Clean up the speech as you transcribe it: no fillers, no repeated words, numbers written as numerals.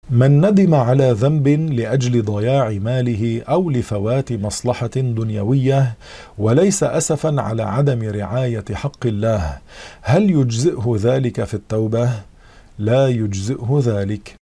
من ندم على ذنب لأجل ضياع ماله أو لفوات مصلحة دنيوية وليس أسفا على عدم رعاية حق الله، هل يجزئه ذلك في التوبة؟ لا يجزئه ذلك.